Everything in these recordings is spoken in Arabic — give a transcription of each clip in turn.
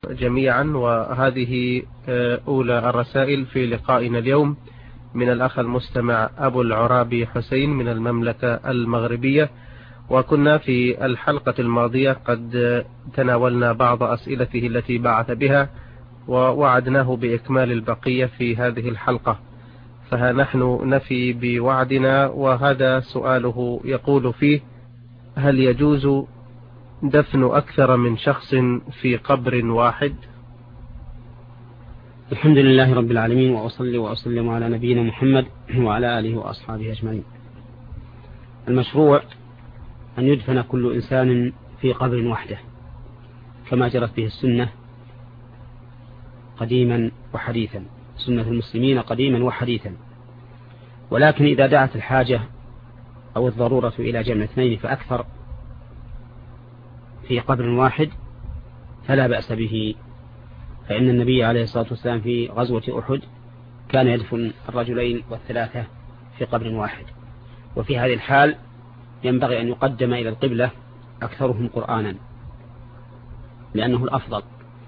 جميعا، وهذه أولى الرسائل في لقائنا اليوم من الأخ المستمع أبو العرابي حسين من المملكة المغربية. وكنا في الحلقة الماضية قد تناولنا بعض أسئلته التي بعث بها، ووعدناه بإكمال البقية في هذه الحلقة، فها نحن نفي بوعدنا. وهذا سؤاله يقول فيه: هل يجوز دفن أكثر من شخص في قبر واحد؟ الحمد لله رب العالمين، وأصلي وأسلم على نبينا محمد وعلى آله وأصحابه أجمعين. المشروع أن يدفن كل إنسان في قبر وحده كما جرت به السنة قديما وحديثا، سنة المسلمين قديما وحديثا. ولكن إذا دعت الحاجة أو الضرورة إلى جمع اثنين فأكثر في قبر واحد فلا بأس به، فإن النبي عليه الصلاة والسلام في غزوة أحد كان يدفن الرجلين والثلاثة في قبر واحد. وفي هذه الحال ينبغي أن يقدم إلى القبلة أكثرهم قرآنا لأنه الأفضل.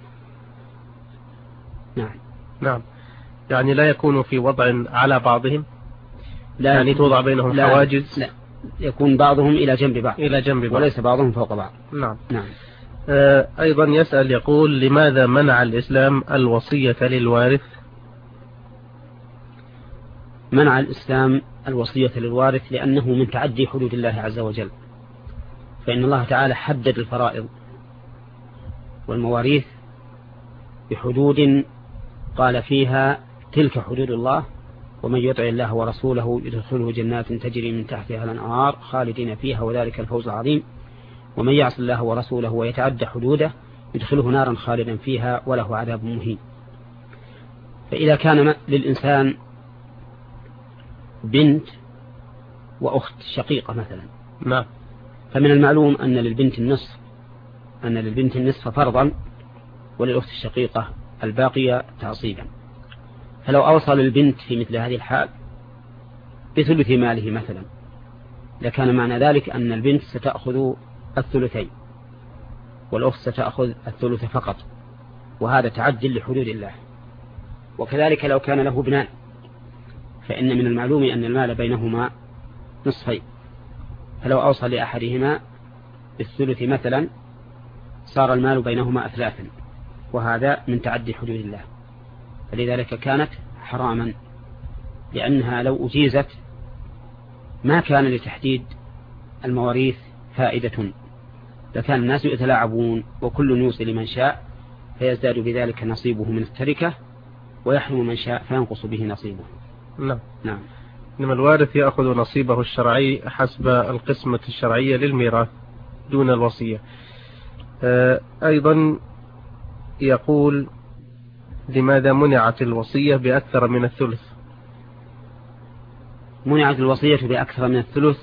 نعم. يعني لا يكون في وضع على بعضهم، لا يعني توضع بينهم حواجز، لا، يكون بعضهم إلى جنب بعض وليس بعضهم فوق بعض. نعم. أيضا يسأل يقول: لماذا منع الإسلام الوصية للوارث؟ منع الإسلام الوصية للوارث لأنه من تعدي حدود الله عز وجل، فإن الله تعالى حدد الفرائض والمواريث بحدود قال فيها: تلك حدود الله، ومن يطع الله ورسوله يدخله جنات تجري من تحتها الأنهار خالدين فيها وذلك الفوز العظيم، ومن يعص الله ورسوله ويتعدى حدوده يدخله نارا خالدا فيها وله عذاب مهين. فإذا كان للإنسان بنت وأخت شقيقة مثلا، فمن المعلوم أن للبنت النصف فرضا وللأخت الشقيقة الباقية تعصيبا. فلو أوصل البنت في مثل هذه الحال بثلث ماله مثلا، لكان معنى ذلك أن البنت ستأخذ الثلثين والأخت ستأخذ الثلث فقط، وهذا تعدل لحدود الله. وكذلك لو كان له ابنان، فإن من المعلوم أن المال بينهما نصفين، فلو أوصل لأحدهما بالثلث مثلا صار المال بينهما أثلاثا، وهذا من تعدي حدود الله. فلذلك كانت حراما، لأنها لو أجيزت ما كان لتحديد المواريث فائدة، لكان الناس يتلاعبون وكل يوصي لمن شاء فيزداد بذلك نصيبه من التركة، ويحرم من شاء فينقص به نصيبه. نعم. إنما الوارث يأخذ نصيبه الشرعي حسب القسمة الشرعية للميراث دون الوصية. أيضا يقول: لماذا منعت الوصية بأكثر من الثلث؟ منعت الوصية بأكثر من الثلث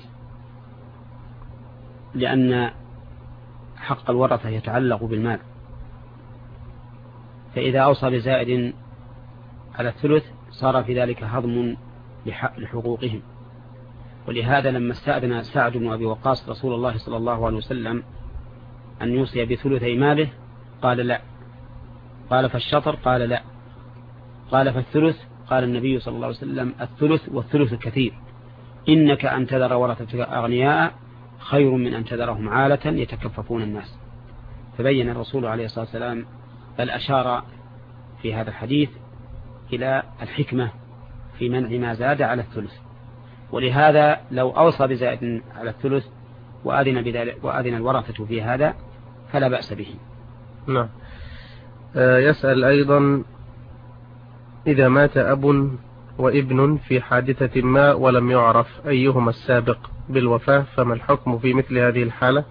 لأن حق الورثة يتعلق بالمال، فإذا أوصى بزائد على الثلث صار في ذلك هضم لحقوقهم. ولهذا لما استأذن سعد بن أبي وقاص رسول الله صلى الله عليه وسلم أن يوصي بثلثي ماله قال لا، قال فالشطر قال لا، قال فالثلث، قال النبي صلى الله عليه وسلم: الثلث والثلث كثير، إنك أن تذر ورثتك أغنياء خير من أن تذرهم عالة يتكففون الناس. فبين الرسول عليه الصلاة والسلام بل أشار في هذا الحديث إلى الحكمة في منع ما زاد على الثلث. ولهذا لو أوصى بزائد على الثلث وأذن الورثة في هذا فلا بأس به. نعم. يسأل أيضا: إذا مات أب وابن في حادثة ما ولم يعرف أيهما السابق بالوفاة، فما الحكم في مثل هذه الحالة؟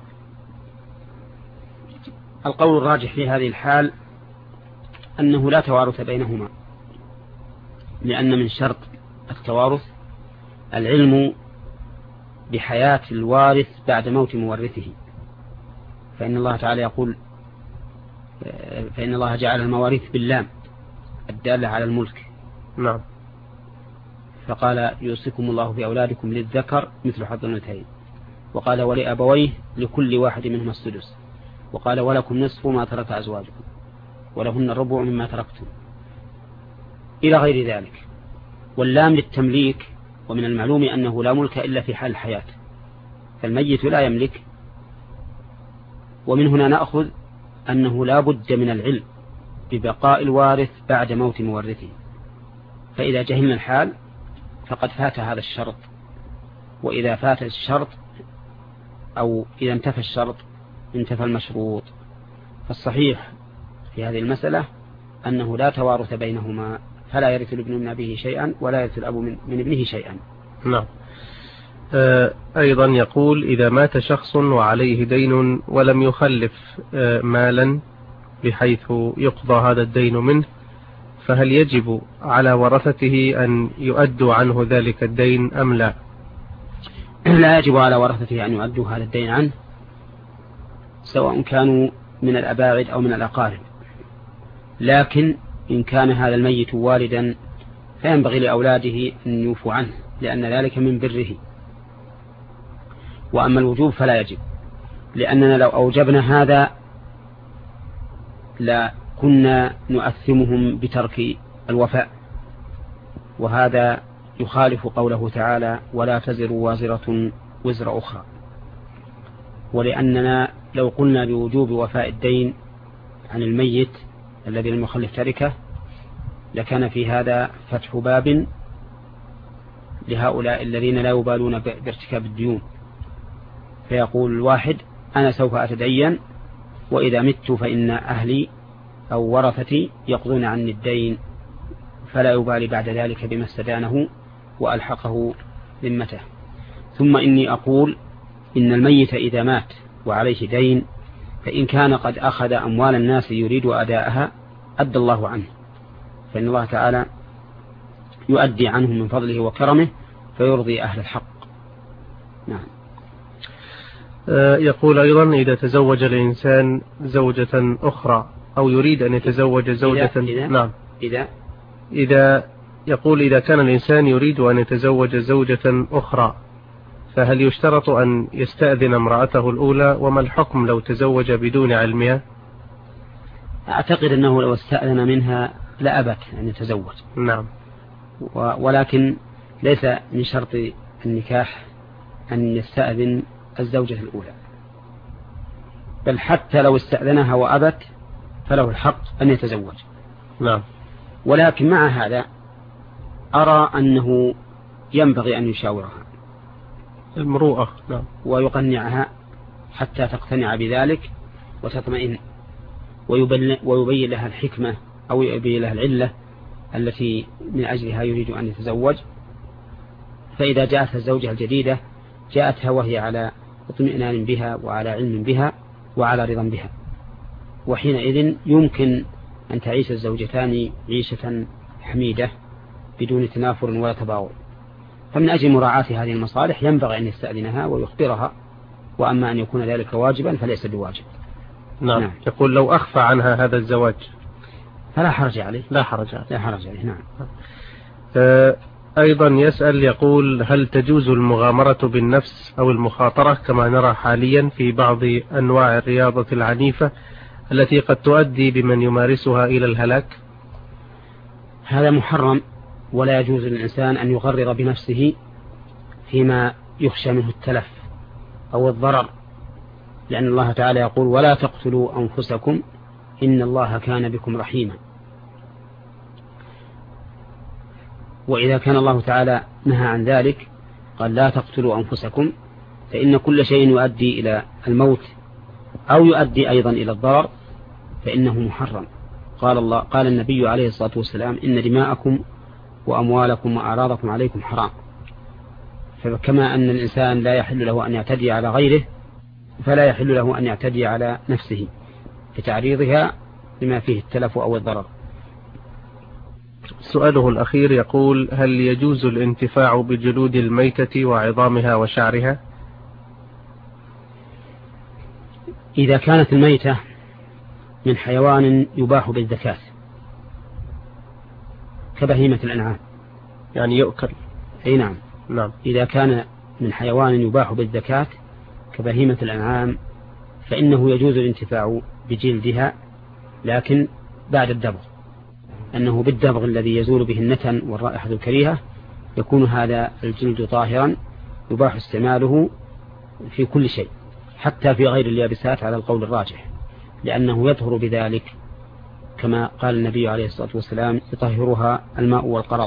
القول الراجح في هذه الحال أنه لا توارث بينهما، لأن من شرط التوارث العلم بحياة الوارث بعد موت مورثه، فإن الله تعالى يقول: فإن الله جعل المواريث باللام الدالة على الملك. نعم. فقال: يوصيكم الله في أولادكم للذكر مثل حظ الأنثيين، وقال: ولأبويه لكل واحد منهما السدس، وقال: ولكم نصف ما ترك أزواجكم. ولهن الربع مما تركتم إلى غير ذلك. واللام للتمليك، ومن المعلوم أنه لا ملك إلا في حال الحياة، فالميت لا يملك. ومن هنا نأخذ أنه لا بد من العلم ببقاء الوارث بعد موت مورثه، فإذا جهلنا الحال فقد فات هذا الشرط، وإذا فات الشرط أو إذا انتفى الشرط انتفى المشروط. فالصحيح في هذه المسألة أنه لا توارث بينهما، فلا يرث الابن من أبيه شيئا ولا يرث الأب من ابنه شيئا. نعم. أيضا يقول: إذا مات شخص وعليه دين ولم يخلف مالا بحيث يقضى هذا الدين منه، فهل يجب على ورثته أن يؤدوا عنه ذلك الدين أم لا؟ لا يجب على ورثته أن يؤدوا هذا الدين عنه، سواء كانوا من الأباعد أو من الأقارب. لكن إن كان هذا الميت والدا فينبغي لأولاده أن يوفوا عنه، لأن ذلك من بره. وأما الوجوب فلا يجب، لأننا لو أوجبنا هذا لا كنا نؤثمهم بترك الوفاء، وهذا يخالف قوله تعالى: ولا تزر وازرة وزر أخرى. ولأننا لو قلنا بوجوب وفاء الدين عن الميت الذي لم يخلف تركه لكان في هذا فتح باب لهؤلاء الذين لا يبالون بارتكاب الديون، فيقول الواحد: أنا سوف أتدين، وإذا مت فإن أهلي أو ورثتي يقضون عني الدين، فلا يبالي بعد ذلك بما استدانه وألحقه ذمته. ثم إني أقول إن الميت إذا مات وعليه دين، فإن كان قد أخذ أموال الناس يريد أداءها أدى الله عنه، فإن الله تعالى يؤدي عنهم من فضله وكرمه فيرضي أهل الحق. نعم. يقول أيضا: إذا تزوج الإنسان زوجة أخرى أو يريد أن يتزوج زوجة نعم. إذا يقول: إذا كان الإنسان يريد أن يتزوج زوجة أخرى فهل يشترط أن يستأذن امرأته الأولى؟ وما الحكم لو تزوج بدون علمها؟ أعتقد أنه لو استأذن منها لأبت أن يتزوج. نعم. ولكن ليس من شرط النكاح أن يستأذن الزوجة الأولى، بل حتى لو استأذنها وأبت فله الحق أن يتزوج. نعم. ولكن مع هذا أرى أنه ينبغي أن يشاورها المروءة. نعم. ويقنعها حتى تقتنع بذلك وتطمئن، ويبين لها الحكمة أو يبين لها العلة التي من أجلها يريد أن يتزوج. فإذا جاءتها الزوجة الجديدة جاءتها وهي على اطمئنان بها وعلى علم بها وعلى رضا بها، وحينئذ يمكن أن تعيش الزوجتان عيشة حميدة بدون تنافر ولا تباغض. فمن أجل مراعاة هذه المصالح ينبغي أن يستأذنها ويخبرها، وأما أن يكون ذلك واجبا فليس بواجب. نعم. يقول: لو أخفى عنها هذا الزواج فلا حرج عليه. لا حرج عليه. نعم. أيضا يسأل يقول: هل تجوز المغامرة بالنفس أو المخاطرة كما نرى حاليا في بعض أنواع الرياضة العنيفة التي قد تؤدي بمن يمارسها إلى الهلاك؟ هذا محرم، ولا يجوز للإنسان أن يغرر بنفسه فيما يخشى منه التلف أو الضرر، لأن الله تعالى يقول: ولا تقتلوا أنفسكم إن الله كان بكم رحيما. وإذا كان الله تعالى نهى عن ذلك قال: لا تقتلوا أنفسكم، فإن كل شيء يؤدي إلى الموت أو يؤدي أيضا إلى الضرر فإنه محرم. قال النبي عليه الصلاة والسلام: إن دماءكم وأموالكم وأعراضكم عليكم حرام. فكما أن الإنسان لا يحل له أن يعتدي على غيره فلا يحل له أن يعتدي على نفسه بتعريضها لما فيه التلف أو الضرر. سؤاله الأخير يقول: هل يجوز الانتفاع بجلود الميتة وعظامها وشعرها؟ إذا كانت الميتة من حيوان يباح بالزكاة كبهيمة الأنعام، يعني يؤكل. أي نعم. نعم. إذا كان من حيوان يباح بالزكاة كبهيمة الأنعام فإنه يجوز الانتفاع بجلدها، لكن بعد الدبغ، أنه بالدبغ الذي يزول به النتن والرائحة الكريهة يكون هذا الجلد طاهرا يباح استعماله في كل شيء حتى في غير اليابسات على القول الراجح، لأنه يطهر بذلك كما قال النبي عليه الصلاة والسلام يطهرها الماء والقرض.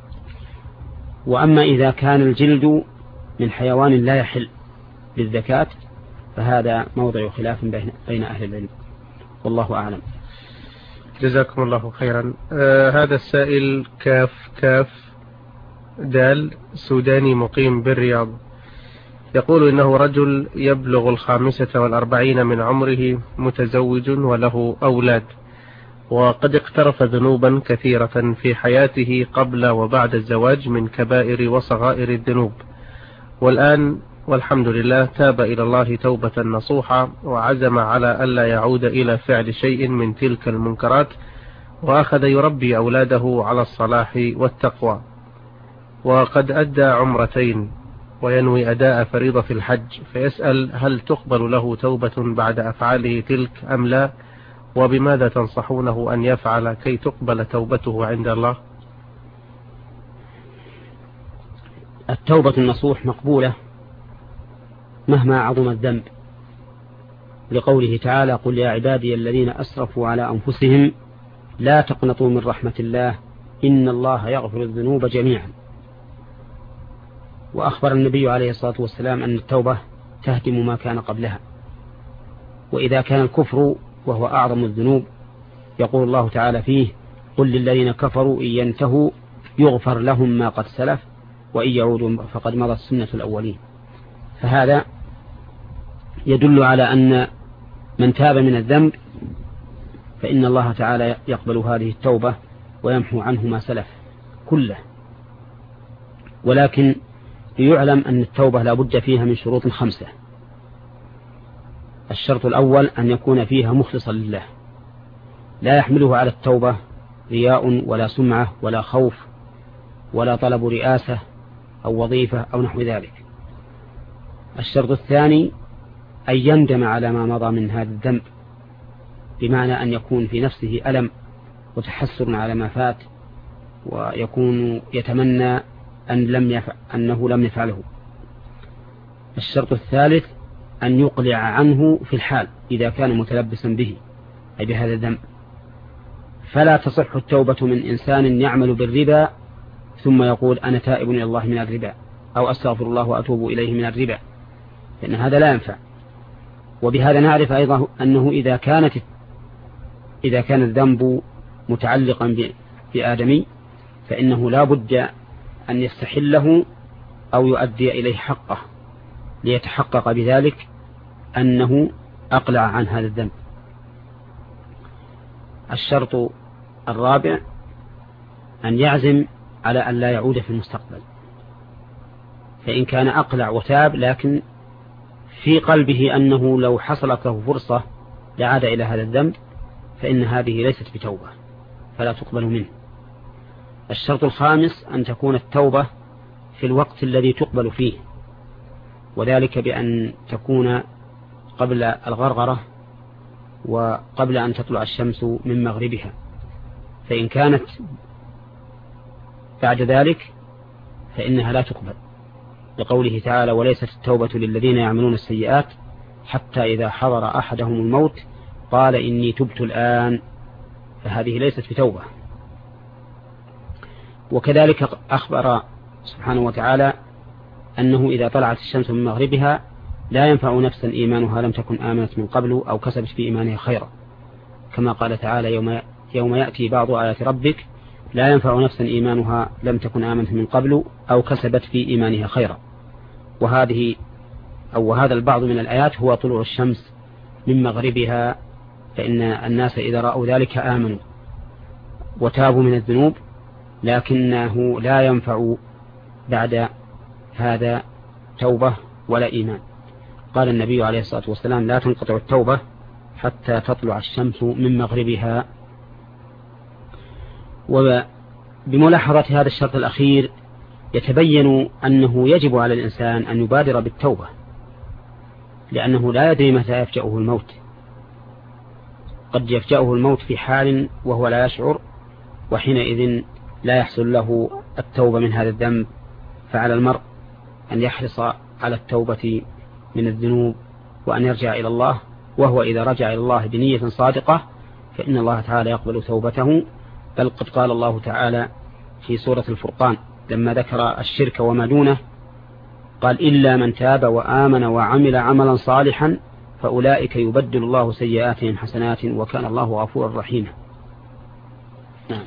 وأما إذا كان الجلد من حيوان لا يحل بالزكاة فهذا موضع خلاف بين أهل العلم، والله أعلم. جزاكم الله خيرا. هذا السائل كاف دال سوداني مقيم بالرياض، يقول إنه رجل يبلغ 45 من عمره، متزوج وله أولاد، وقد اقترف ذنوبا كثيرة في حياته قبل وبعد الزواج من كبائر وصغائر الذنوب، والآن والحمد لله تاب إلى الله توبة نصوحة وعزم على ألا يعود إلى فعل شيء من تلك المنكرات، وأخذ يربي أولاده على الصلاح والتقوى، وقد أدى عمرتين وينوي أداء فريضة الحج، فيسأل هل تقبل له توبة بعد أفعاله تلك أم لا، وبماذا تنصحونه أن يفعل كي تقبل توبته عند الله؟ التوبة النصوح مقبولة مهما عظم الذنب، لقوله تعالى قل يا عبادي الذين أسرفوا على أنفسهم لا تقنطوا من رحمة الله إن الله يغفر الذنوب جميعا. وأخبر النبي عليه الصلاة والسلام أن التوبة تهدم ما كان قبلها. وإذا كان الكفر وهو أعظم الذنوب يقول الله تعالى فيه قل للذين كفروا إن ينتهوا يغفر لهم ما قد سلف وإن يعودوا فقد مضت سنة الأولين. فهذا يدل على أن من تاب من الذنب فإن الله تعالى يقبل هذه التوبة ويمحو عنه ما سلف كله. ولكن يعلم أن التوبة لا بد فيها من شروط 5. الشرط الأول أن يكون فيها مخلصا لله، لا يحمله على التوبة رياء ولا سمعة ولا خوف ولا طلب رئاسة أو وظيفة أو نحو ذلك. الشرط الثاني أن يندم على ما مضى من هذا الذنب، بمعنى أن يكون في نفسه ألم وتحسر على ما فات، ويكون يتمنى أنه لم يفعله. الشرط الثالث أن يقلع عنه في الحال إذا كان متلبسا به أي بهذا الذنب. فلا تصح التوبة من إنسان يعمل بالربا ثم يقول أنا تائب إلى الله من الربا أو أستغفر الله وأتوب إليه من الربا، لأن هذا لا ينفع. وبهذا نعرف أيضا أنه إذا كان الذنب متعلقا بآدمي فإنه لا بد أن يستحله أو يؤدي إليه حقه ليتحقق بذلك أنه أقلع عن هذا الذنب. الشرط الرابع أن يعزم على أن لا يعود في المستقبل، فإن كان أقلع وتاب لكن في قلبه أنه لو حصلت له فرصة لعاد إلى هذا الذنب فإن هذه ليست بتوبة فلا تقبل منه. الشرط الخامس أن تكون التوبة في الوقت الذي تقبل فيه، وذلك بأن تكون قبل الغرغرة وقبل أن تطلع الشمس من مغربها، فإن كانت بعد ذلك فإنها لا تقبل، لقوله تعالى وليست التوبة للذين يعملون السيئات حتى إذا حضر أحدهم الموت قال إني تبت الآن، فهذه ليست بتوبة. وكذلك أخبر سبحانه وتعالى أنه إذا طلعت الشمس من مغربها لا ينفع نفسا إيمانها لم تكن آمنت من قبل أو كسبت في إيمانها خيرا، كما قال تعالى يوم يأتي بعض آيات ربك لا ينفع نفسا إيمانها لم تكن آمنت من قبل أو كسبت في إيمانها خيرا. وهذا البعض من الآيات هو طلوع الشمس من مغربها، فإن الناس إذا رأوا ذلك آمنوا وتابوا من الذنوب، لكنه لا ينفع بعد هذا توبة ولا إيمان. قال النبي عليه الصلاة والسلام لا تنقطع التوبة حتى تطلع الشمس من مغربها. وبملاحظة هذا الشرط الأخير يتبين أنه يجب على الإنسان أن يبادر بالتوبة، لأنه لا يدري متى يفجأه الموت، قد يفجأه الموت في حال وهو لا يشعر، وحينئذ لا يحصل له التوبة من هذا الذنب. فعلى المرء أن يحرص على التوبة من الذنوب وأن يرجع إلى الله، وهو إذا رجع إلى الله بنية صادقة فإن الله تعالى يقبل توبته. بل قد قال الله تعالى في سورة الفرقان لما ذكر الشرك وما دونه قال إلا من تاب وآمن وعمل عملا صالحا فأولئك يبدل الله سيئاتهم حسنات وكان الله غفورا رحيما. نعم.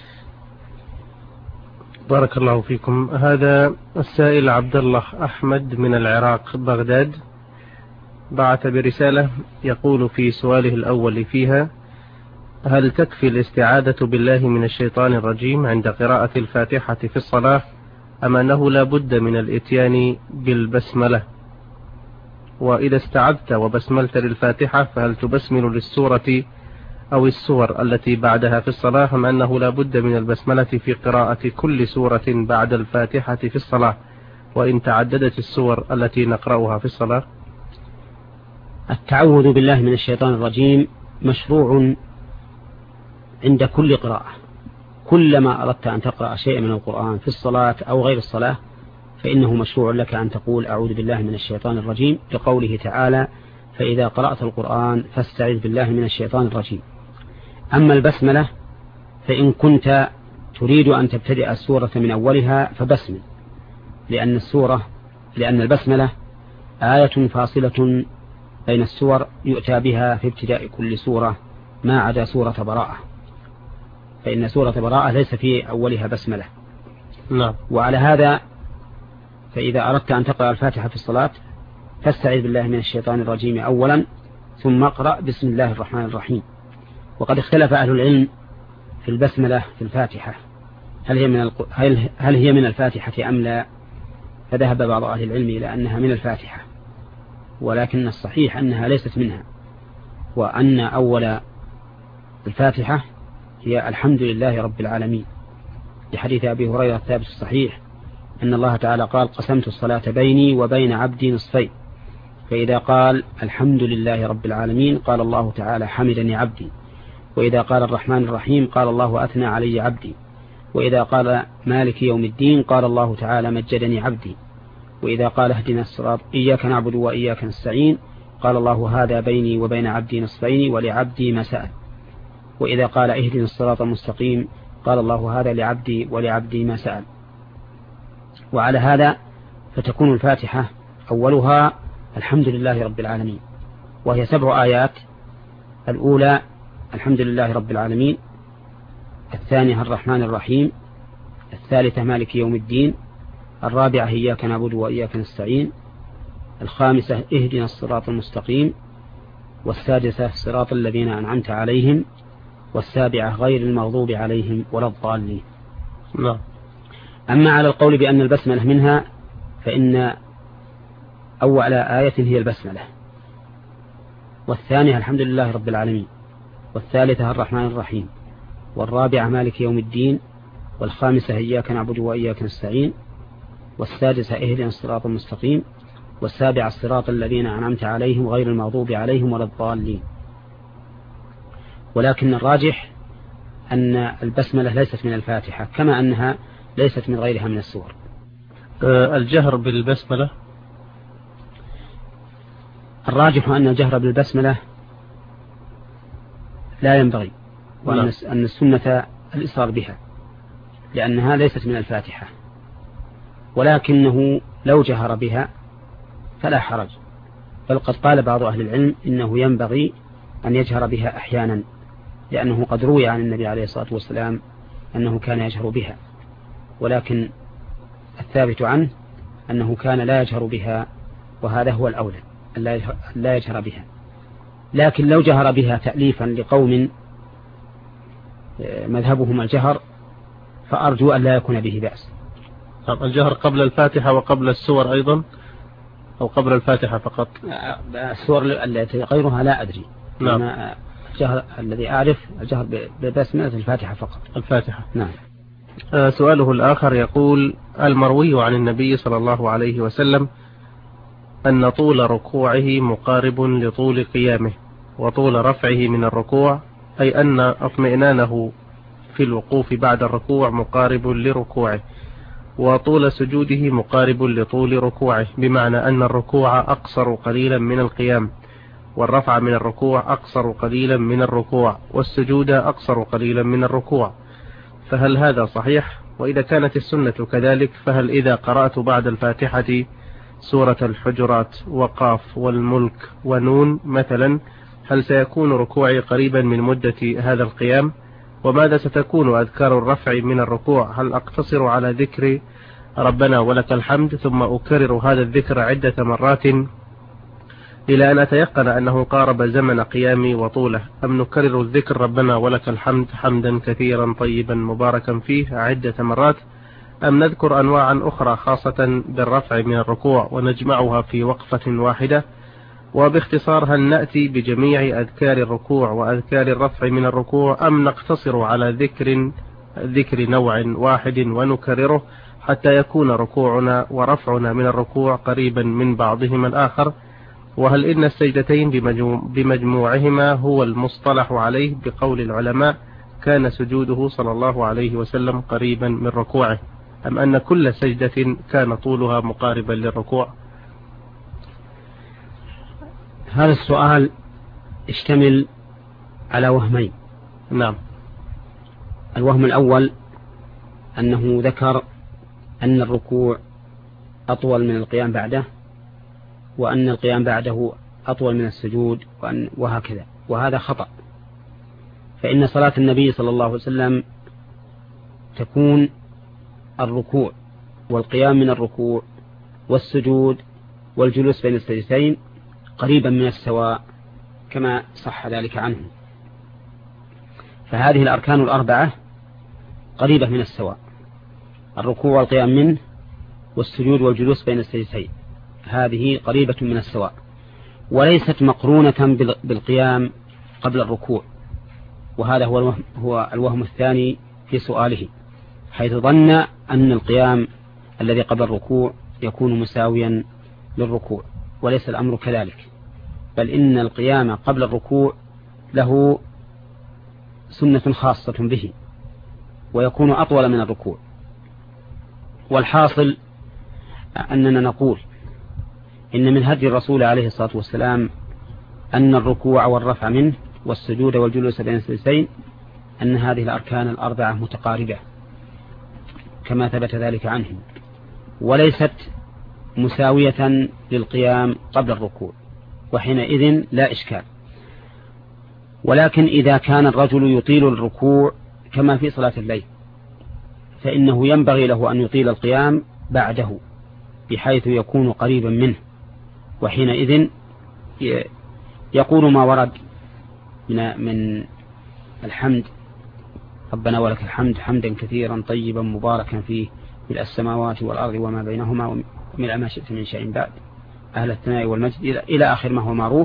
بارك الله فيكم. هذا السائل عبد الله أحمد من العراق بغداد بعث برسالة يقول في سؤاله الأول فيها: هل تكفي الاستعاذة بالله من الشيطان الرجيم عند قراءة الفاتحة في الصلاة، أم أنه لا بد من الإتيان بالبسملة؟ وإذا استعذت وبسملت للفاتحة فهل تبسمل للسورة أو السور التي بعدها في الصلاة، أم أنه لا بد من البسملة في قراءة كل سورة بعد الفاتحة في الصلاة وإن تعددت السور التي نقرأها في الصلاة؟ التعوذ بالله من الشيطان الرجيم مشروع عند كل قراءة. كلما أردت أن تقرأ شيئا من القرآن في الصلاة أو غير الصلاة فإنه مشروع لك أن تقول أعوذ بالله من الشيطان الرجيم، لقوله تعالى: فإذا قرأت القرآن فاستعذ بالله من الشيطان الرجيم. أما البسملة فإن كنت تريد أن تبتدئ السورة من أولها فبسمل، لأن البسملة آية فاصلة بين السور يؤتى بها في ابتداء كل سورة ما عدا سورة براءة، فإن سورة براءة ليس في أولها بسملة. نعم. وعلى هذا فإذا أردت أن تقرأ الفاتحة في الصلاة فاستعذ بالله من الشيطان الرجيم أولا ثم اقرأ بسم الله الرحمن الرحيم. وقد اختلف أهل العلم في البسملة في الفاتحة هل هي من الفاتحة أم لا، فذهب بعض أهل العلم إلى أنها من الفاتحة، ولكن الصحيح أنها ليست منها، وأن أول الفاتحة هي الحمد لله رب العالمين، لحديث أبي هريرة الثابت الصحيح أن الله تعالى قال: قسمت الصلاة بيني وبين عبدي نصفين، فإذا قال الحمد لله رب العالمين قال الله تعالى حمدني عبدي، وإذا قال الرحمن الرحيم قال الله أثنى علي عبدي، وإذا قال مالك يوم الدين قال الله تعالى مجدني عبدي، وإذا قال اهدنا الصراط إياك نعبد وإياك نستعين قال الله هذا بيني وبين عبدي نصفين ولعبدي ما سأل، وإذا قال اهدنا الصراط المستقيم قال الله هذا لعبدي ولعبدي ما سأل. وعلى هذا فتكون الفاتحة أولها الحمد لله رب العالمين، وهي 7 آيات: الأولى الحمد لله رب العالمين، الثانية الرحمن الرحيم، الثالثة مالك يوم الدين، الرابعة إياك نعبد وإياك نستعين، الخامسة اهدنا الصراط المستقيم، والسادسة صراط الذين أنعمت عليهم، والسابعة غير المغضوب عليهم ولا الضالين. نعم. أما على القول بأن البسملة منها فإن أول آية هي البسملة، والثانية الحمد لله رب العالمين، والثالثة الرحمن الرحيم، والرابعة مالك يوم الدين، والخامسة إياك نعبد وإياك نستعين، والسادسة اهدنا الصراط المستقيم، والسابعة الصراط الذين أنعمت عليهم غير المغضوب عليهم ولا الضالين. ولكن الراجح أن البسملة ليست من الفاتحة، كما أنها ليست من غيرها من السور. الجهر بالبسملة، الراجح أن الجهر بالبسملة لا ينبغي، وأن السنة الإصرار بها لأنها ليست من الفاتحة، ولكنه لو جهر بها فلا حرج، بل قد قال بعض أهل العلم إنه ينبغي أن يجهر بها أحيانا، لأنه قد روي عن النبي عليه الصلاة والسلام أنه كان يجهر بها، ولكن الثابت عنه أنه كان لا يجهر بها، وهذا هو الأولى لا يجهر بها. لكن لو جهر بها تأليفا لقوم مذهبهم الجهر فأرجو أن لا يكون به بأس. الجهر قبل الفاتحة وقبل السور أيضا، أو قبل الفاتحة فقط؟ السور التي غيرها لا أدري. نعم. الجهر الذي أعرف الجهر ببسملة الفاتحة فقط. الفاتحة. نعم. سؤاله الآخر يقول: المروي عن النبي صلى الله عليه وسلم أن طول ركوعه مقارب لطول قيامه، وطول رفعه من الركوع، أي أن اطمئنانه في الوقوف بعد الركوع مقارب لركوعه، وطول سجوده مقارب لطول ركوعه، بمعنى أن الركوع أقصر قليلا من القيام، والرفع من الركوع أقصر قليلا من الركوع، والسجود أقصر قليلا من الركوع. فهل هذا صحيح؟ وإذا كانت السنة كذلك، فهل إذا قرأت بعد الفاتحة سورة الحجرات وقاف والملك ونون مثلا، هل سيكون ركوعي قريبا من مدة هذا القيام؟ وماذا ستكون أذكار الرفع من الركوع؟ هل أقتصر على ذكر ربنا ولك الحمد ثم أكرر هذا الذكر عدة مرات إلى أن أتيقن أنه قارب زمن قيامي وطوله، أم نكرر الذكر ربنا ولك الحمد حمدا كثيرا طيبا مباركا فيه عدة مرات، أم نذكر أنواعا أخرى خاصة بالرفع من الركوع ونجمعها في وقفة واحدة؟ وباختصار، هل نأتي بجميع أذكار الركوع وأذكار الرفع من الركوع، أم نقتصر على ذكر نوع واحد ونكرره حتى يكون ركوعنا ورفعنا من الركوع قريبا من بعضهما الآخر؟ وهل إن السجدتين بمجموعهما هو المصطلح عليه بقول العلماء كان سجوده صلى الله عليه وسلم قريبا من ركوعه، أم أن كل سجدة كان طولها مقاربا للركوع؟ هذا السؤال يشتمل على وهمين. نعم. الوهم الأول أنه ذكر أن الركوع أطول من القيام بعده، وأن القيام بعده أطول من السجود، وهكذا، وهذا خطأ. فإن صلاة النبي صلى الله عليه وسلم تكون الركوع والقيام من الركوع والسجود والجلوس بين السجدتين قريبا من السواء كما صح ذلك عنه. فهذه الأركان الأربعة قريبة من السواء، الركوع والقيام منه والسجود والجلوس بين السجدتين، هذه قريبة من السواء، وليست مقرونة بالقيام قبل الركوع. وهذا هو الوهم الثاني في سؤاله، حيث ظن أن القيام الذي قبل الركوع يكون مساويا للركوع، وليس الأمر كذلك، بل إن القيام قبل الركوع له سنة خاصة به ويكون أطول من الركوع. والحاصل أننا نقول إن من هدي الرسول عليه الصلاة والسلام أن الركوع والرفع منه والسجود والجلوس بين السجدتين أن هذه الأركان الأربعة متقاربة كما ثبت ذلك عنه، وليست مساوية للقيام قبل الركوع، وحينئذ لا إشكال. ولكن إذا كان الرجل يطيل الركوع كما في صلاة الليل، فإنه ينبغي له أن يطيل القيام بعده بحيث يكون قريبا منه، وحينئذ يقول ما ورد من الحمد ربنا ولك الحمد حمدا كثيرا طيبا مباركا فيه ملء السماوات والأرض وما بينهما وملء ما شئت من شيء بعد أهل الثناء والمجد إلى آخر ما هو معروف.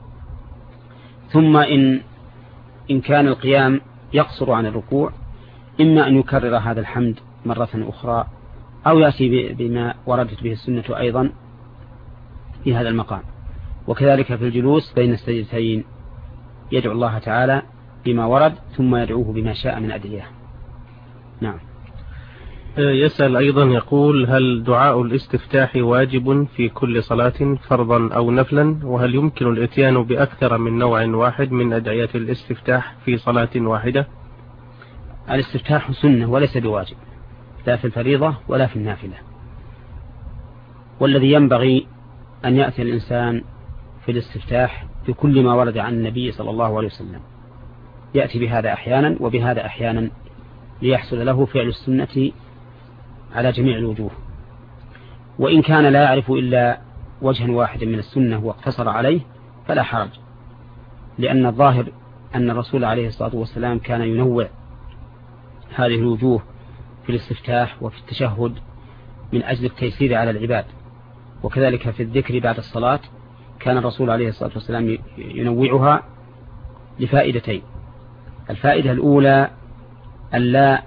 ثم إن كان القيام يقصر عن الركوع، إما أن يكرر هذا الحمد مرة أخرى أو يأتي بما وردت به السنة أيضا في هذا المقام. وكذلك في الجلوس بين السجدتين يدعو الله تعالى بما ورد ثم يدعوه بما شاء من أدعية. نعم. يسأل أيضا يقول: هل دعاء الاستفتاح واجب في كل صلاة فرضا أو نفلا؟ وهل يمكن الاتيان بأكثر من نوع واحد من أدعية الاستفتاح في صلاة واحدة؟ الاستفتاح سنة وليس بواجب، لا في الفريضة ولا في النافلة. والذي ينبغي أن يأتي الإنسان في الاستفتاح بكل ما ورد عن النبي صلى الله عليه وسلم، يأتي بهذا أحيانا وبهذا أحيانا ليحصل له فعل السنة على جميع الوجوه. وإن كان لا يعرف إلا وجها واحد من السنة واقتصر عليه فلا حرج، لأن الظاهر أن الرسول عليه الصلاة والسلام كان ينوع هذه الوجوه في الاستفتاح وفي التشهد من أجل التيسير على العباد. وكذلك في الذكر بعد الصلاة كان الرسول عليه الصلاة والسلام ينوعها لفائدتين: الفائدة الأولى ألا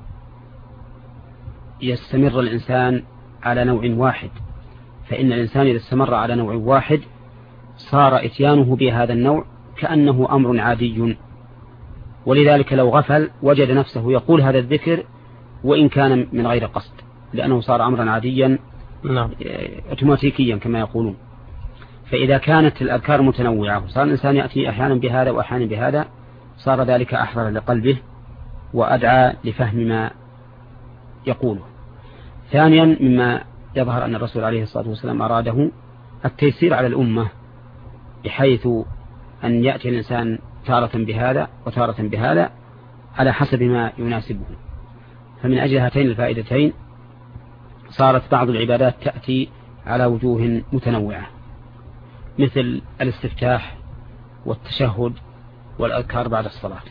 يستمر الإنسان على نوع واحد، فإن الإنسان إذا استمر على نوع واحد صار إتيانه بهذا النوع كأنه أمر عادي، ولذلك لو غفل وجد نفسه يقول هذا الذكر وإن كان من غير قصد، لأنه صار أمرا عاديا اوتوماتيكيا كما يقولون. فإذا كانت الأذكار متنوعة وصار الإنسان يأتي أحيانا بهذا وأحيانا بهذا، صار ذلك أحرر لقلبه وأدعى لفهم ما يقوله. ثانيا مما يظهر أن الرسول عليه الصلاة والسلام أراده التيسير على الأمة، بحيث أن يأتي الإنسان تارة بهذا وتارة بهذا على حسب ما يناسبه. فمن أجل هاتين الفائدتين صارت بعض العبادات تأتي على وجوه متنوعة، مثل الاستفتاح والتشهد والأذكار بعد الصلاة.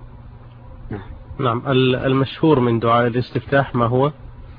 نعم. المشهور من دعاء الاستفتاح ما هو؟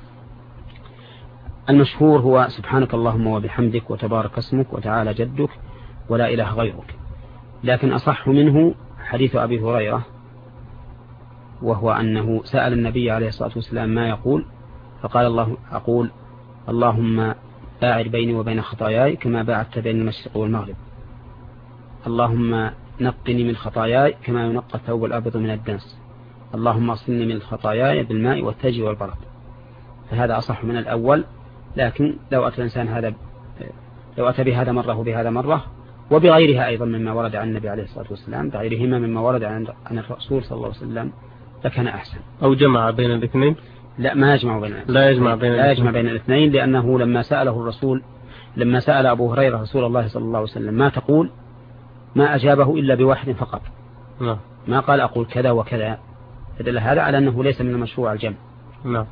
المشهور هو سبحانك اللهم وبحمدك وتبارك اسمك وتعالى جدك ولا إله غيرك. لكن أصح منه حديث أبي هريرة، وهو أنه سأل النبي عليه الصلاة والسلام ما يقول، فقال أقول اللهم باعد بيني وبين خطاياي كما باعدت بين المشرق والمغرب، اللهم نقني من خطاياي كما ينقى الثوب الأبيض من الدنس، اللهم اغسلني من خطاياي بالماء والثلج والبرد. فهذا أصح من الأول، لكن لو أتى الإنسان هذا لو أتى بهذا مرة وبهذا مرة وبغيرها أيضا مما ورد عن النبي عليه الصلاة والسلام، بغيرهما مما ورد عن الرسول صلى الله عليه وسلم، لكان أحسن. أو جمع بين الاثنين؟ لا، ما يجمع بين الاثنين. لا يجمع بين الاثنين، لأنه لما سأله الرسول، لما سأل أبو هريرة رسول الله صلى الله عليه وسلم ما تقول، ما أجابه إلا بواحد فقط. ما قال أقول كذا وكذا، فدل هذا على أنه ليس من المشروع الجمع. نعم.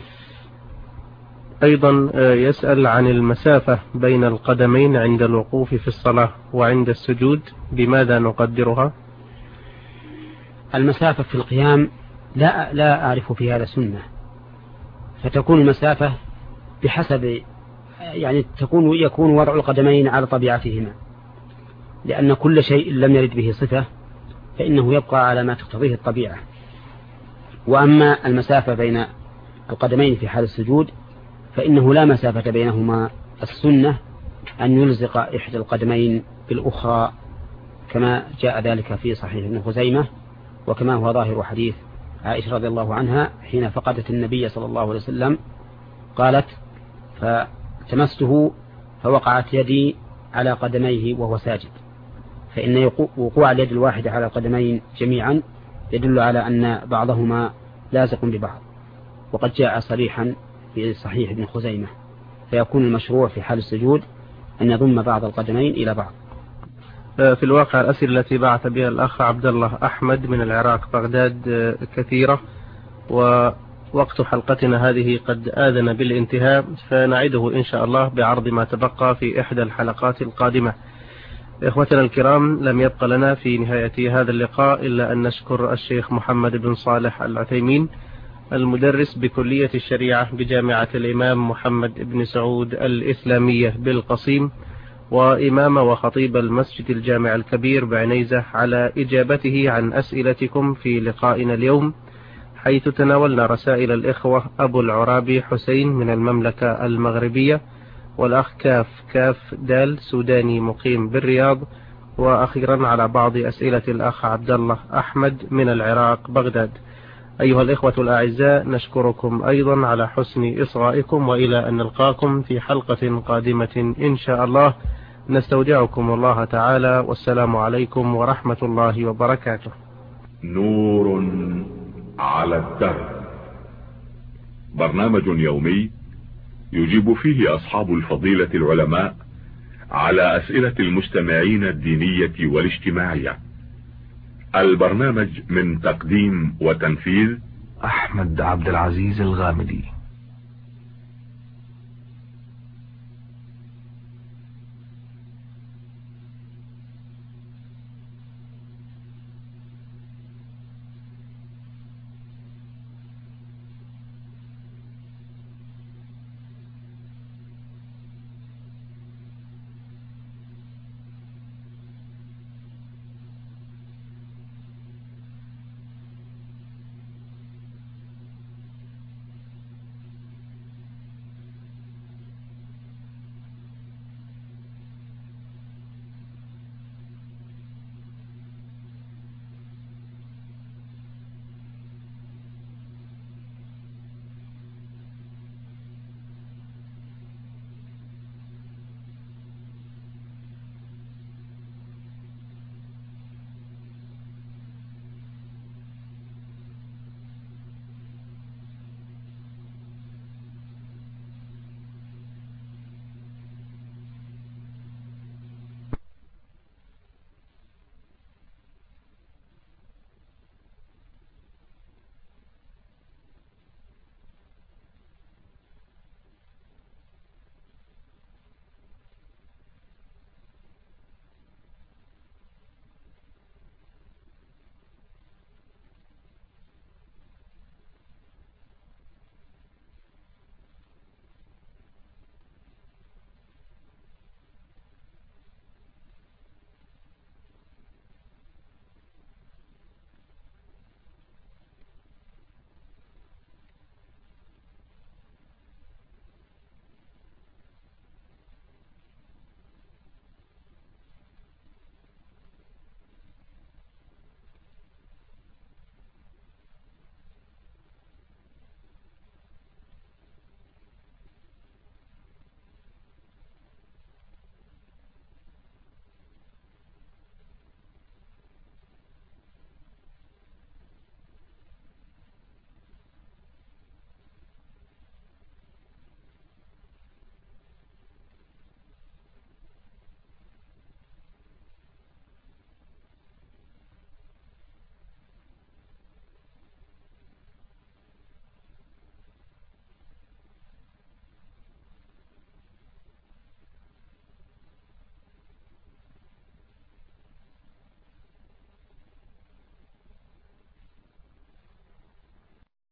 أيضا يسأل عن المسافة بين القدمين عند الوقوف في الصلاة وعند السجود، بماذا نقدرها؟ المسافة في القيام لا أعرف في هذا سنة، فتكون المسافة بحسب يعني يكون وضع القدمين على طبيعتهما، لأن كل شيء لم يرد به صفة فإنه يبقى على ما تقتضيه الطبيعة. وأما المسافة بين القدمين في حال السجود فإنه لا مسافة بينهما، السنة أن يلزق إحدى القدمين بالأخرى كما جاء ذلك في صحيح ابن خزيمة، وكما هو ظاهر حديث عائشة رضي الله عنها حين فقدت النبي صلى الله عليه وسلم قالت فتمسته فوقعت يدي على قدميه وهو ساجد، فإن وقوع اليد الواحدة على القدمين جميعا يدل على أن بعضهما لازق ببعض، وقد جاء صريحا في صحيح ابن خزيمة، فيكون المشروع في حال السجود أن يضم بعض القدمين إلى بعض. في الواقع الأسئلة التي بعث بها الأخ عبد الله أحمد من العراق بغداد كثيرة، ووقت حلقتنا هذه قد آذن بالانتهاء، فنعده إن شاء الله بعرض ما تبقى في إحدى الحلقات القادمة. إخوتنا الكرام، لم يبق لنا في نهاية هذا اللقاء إلا أن نشكر الشيخ محمد بن صالح العثيمين المدرس بكلية الشريعة بجامعة الإمام محمد بن سعود الإسلامية بالقصيم، وإمام وخطيب المسجد الجامع الكبير بعنيزة، على إجابته عن أسئلتكم في لقائنا اليوم، حيث تناولنا رسائل الإخوة أبو العرابي حسين من المملكة المغربية، والأخ كاف دال سوداني مقيم بالرياض، وأخيرا على بعض أسئلة الأخ عبد الله أحمد من العراق بغداد. أيها الإخوة الأعزاء، نشكركم أيضا على حسن إصغائكم، وإلى أن نلقاكم في حلقة قادمة إن شاء الله، نستودعكم الله تعالى، والسلام عليكم ورحمة الله وبركاته. نور على الدرب، برنامج يومي يجيب فيه أصحاب الفضيلة العلماء على أسئلة المستمعين الدينية والاجتماعية. البرنامج من تقديم وتنفيذ أحمد عبد العزيز الغامدي.